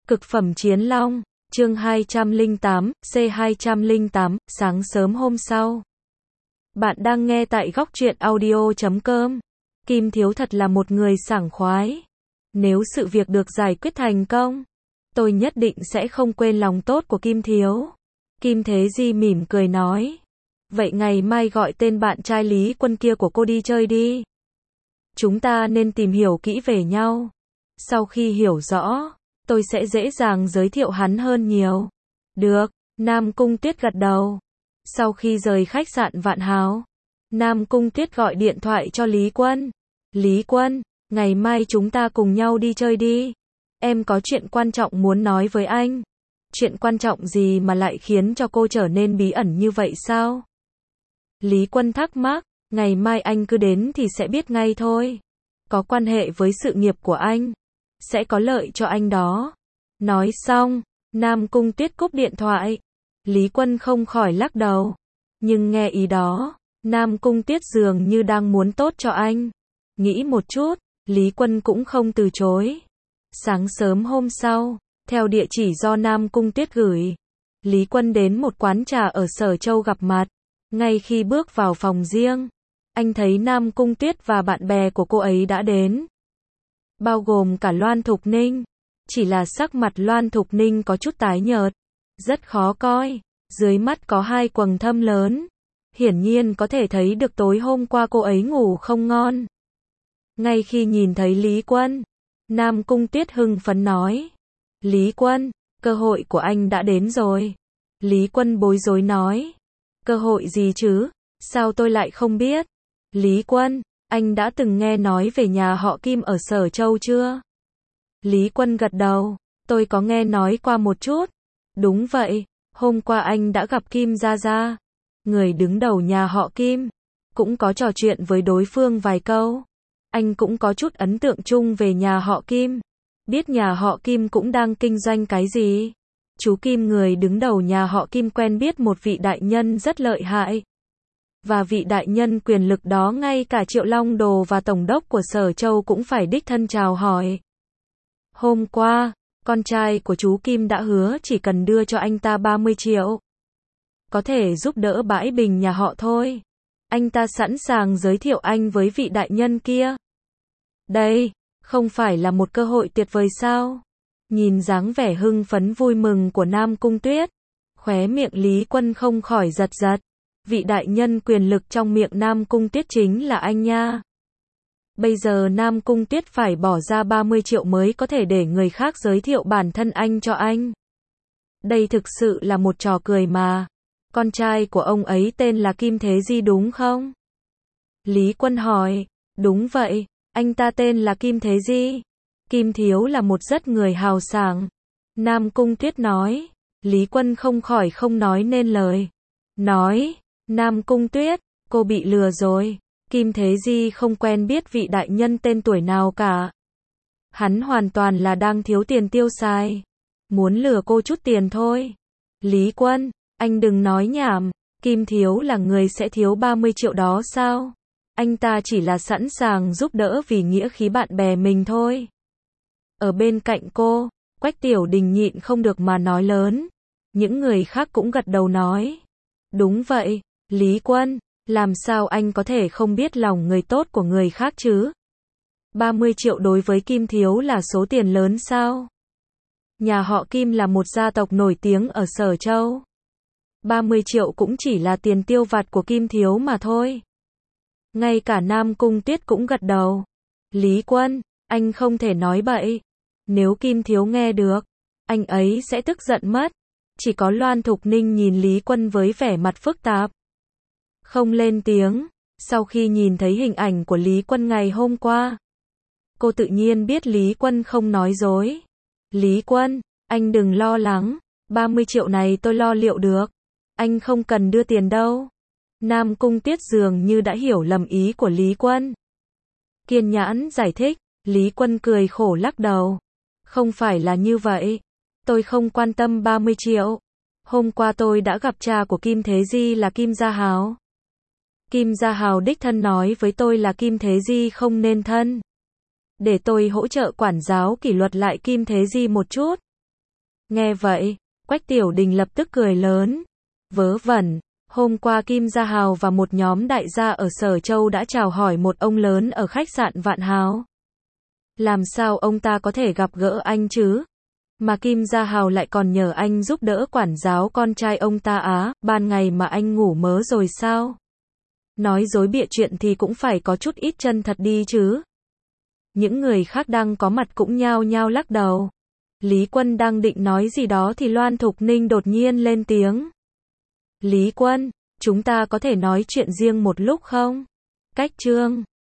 Cực phẩm chiến long, chương 208, C208, sáng sớm hôm sau. Bạn đang nghe tại góc truyện audio.com. Kim Thiếu thật là một người sảng khoái. Nếu sự việc được giải quyết thành công, tôi nhất định sẽ không quên lòng tốt của Kim Thiếu. Kim Thế Di mỉm cười nói. Vậy ngày mai gọi tên bạn trai Lý Quân kia của cô đi chơi đi. Chúng ta nên tìm hiểu kỹ về nhau. Sau khi hiểu rõ, tôi sẽ dễ dàng giới thiệu hắn hơn nhiều. Được, Nam Cung Tuyết gật đầu. Sau khi rời khách sạn Vạn Hào, Nam Cung Tuyết gọi điện thoại cho Lý Quân. Lý Quân, ngày mai chúng ta cùng nhau đi chơi đi. Em có chuyện quan trọng muốn nói với anh. Chuyện quan trọng gì mà lại khiến cho cô trở nên bí ẩn như vậy sao? Lý Quân thắc mắc, ngày mai anh cứ đến thì sẽ biết ngay thôi. Có quan hệ với sự nghiệp của anh, sẽ có lợi cho anh đó. Nói xong, Nam Cung Tuyết cúp điện thoại. Lý Quân không khỏi lắc đầu. Nhưng nghe ý đó, Nam Cung Tuyết dường như đang muốn tốt cho anh. Nghĩ một chút, Lý Quân cũng không từ chối. Sáng sớm hôm sau, theo địa chỉ do Nam Cung Tuyết gửi, Lý Quân đến một quán trà ở Sở Châu gặp mặt. Ngay khi bước vào phòng riêng, anh thấy Nam Cung Tuyết và bạn bè của cô ấy đã đến, bao gồm cả Loan Thục Ninh. Chỉ là sắc mặt Loan Thục Ninh có chút tái nhợt, rất khó coi, dưới mắt có hai quầng thâm lớn. Hiển nhiên có thể thấy được tối hôm qua cô ấy ngủ không ngon. Ngay khi nhìn thấy Lý Quân, Nam Cung Tuyết hưng phấn nói. Lý Quân, cơ hội của anh đã đến rồi. Lý Quân bối rối nói. Cơ hội gì chứ? Sao tôi lại không biết? Lý Quân, anh đã từng nghe nói về nhà họ Kim ở Sở Châu chưa? Lý Quân gật đầu, tôi có nghe nói qua một chút. Đúng vậy, hôm qua anh đã gặp Kim Gia Gia, người đứng đầu nhà họ Kim, cũng có trò chuyện với đối phương vài câu. Anh cũng có chút ấn tượng chung về nhà họ Kim, biết nhà họ Kim cũng đang kinh doanh cái gì. Chú Kim, người đứng đầu nhà họ Kim, quen biết một vị đại nhân rất lợi hại. Và vị đại nhân quyền lực đó ngay cả Triệu Long Đồ và Tổng đốc của Sở Châu cũng phải đích thân chào hỏi. Hôm qua, con trai của chú Kim đã hứa chỉ cần đưa cho anh ta 30 triệu. Có thể giúp đỡ bãi bình nhà họ thôi. Anh ta sẵn sàng giới thiệu anh với vị đại nhân kia. Đây, không phải là một cơ hội tuyệt vời sao? Nhìn dáng vẻ hưng phấn vui mừng của Nam Cung Tuyết, khóe miệng Lý Quân không khỏi giật giật. Vị đại nhân quyền lực trong miệng Nam Cung Tuyết chính là anh nha. Bây giờ Nam Cung Tuyết phải bỏ ra 30 triệu mới có thể để người khác giới thiệu bản thân anh cho anh. Đây thực sự là một trò cười mà. Con trai của ông ấy tên là Kim Thế Di đúng không? Lý Quân hỏi. Đúng vậy, anh ta tên là Kim Thế Di. Kim Thiếu là một rất người hào sảng. Nam Cung Tuyết nói. Lý Quân không khỏi không nói nên lời. Nói, Nam Cung Tuyết, cô bị lừa rồi. Kim Thế Di không quen biết vị đại nhân tên tuổi nào cả. Hắn hoàn toàn là đang thiếu tiền tiêu xài. Muốn lừa cô chút tiền thôi. Lý Quân, anh đừng nói nhảm. Kim Thiếu là người sẽ thiếu 30 triệu đó sao? Anh ta chỉ là sẵn sàng giúp đỡ vì nghĩa khí bạn bè mình thôi. Ở bên cạnh cô, Quách Tiểu Đình nhịn không được mà nói lớn. Những người khác cũng gật đầu nói. Đúng vậy, Lý Quân, làm sao anh có thể không biết lòng người tốt của người khác chứ? 30 triệu đối với Kim Thiếu là số tiền lớn sao? Nhà họ Kim là một gia tộc nổi tiếng ở Sở Châu. 30 triệu cũng chỉ là tiền tiêu vặt của Kim Thiếu mà thôi. Ngay cả Nam Cung Tuyết cũng gật đầu. Lý Quân, anh không thể nói bậy. Nếu Kim Thiếu nghe được, anh ấy sẽ tức giận mất. Chỉ có Loan Thục Ninh nhìn Lý Quân với vẻ mặt phức tạp, không lên tiếng. Sau khi nhìn thấy hình ảnh của Lý Quân ngày hôm qua, cô tự nhiên biết Lý Quân không nói dối. Lý Quân, anh đừng lo lắng, 30 triệu này tôi lo liệu được. Anh không cần đưa tiền đâu. Nam Cung Tuyết dường như đã hiểu lầm ý của Lý Quân. Kiên nhẫn giải thích. Lý Quân cười khổ lắc đầu. Không phải là như vậy. Tôi không quan tâm 30 triệu. Hôm qua tôi đã gặp cha của Kim Thế Di là Kim Gia Hào. Kim Gia Hào đích thân nói với tôi là Kim Thế Di không nên thân. Để tôi hỗ trợ quản giáo kỷ luật lại Kim Thế Di một chút. Nghe vậy, Quách Tiểu Đình lập tức cười lớn. Vớ vẩn, hôm qua Kim Gia Hào và một nhóm đại gia ở Sở Châu đã chào hỏi một ông lớn ở khách sạn Vạn Hào. Làm sao ông ta có thể gặp gỡ anh chứ? Mà Kim Gia Hào lại còn nhờ anh giúp đỡ quản giáo con trai ông ta á, ban ngày mà anh ngủ mớ rồi sao? Nói dối bịa chuyện thì cũng phải có chút ít chân thật đi chứ. Những người khác đang có mặt cũng nhao nhao lắc đầu. Lý Quân đang định nói gì đó thì Loan Thục Ninh đột nhiên lên tiếng. Lý Quân, chúng ta có thể nói chuyện riêng một lúc không? Cách Trương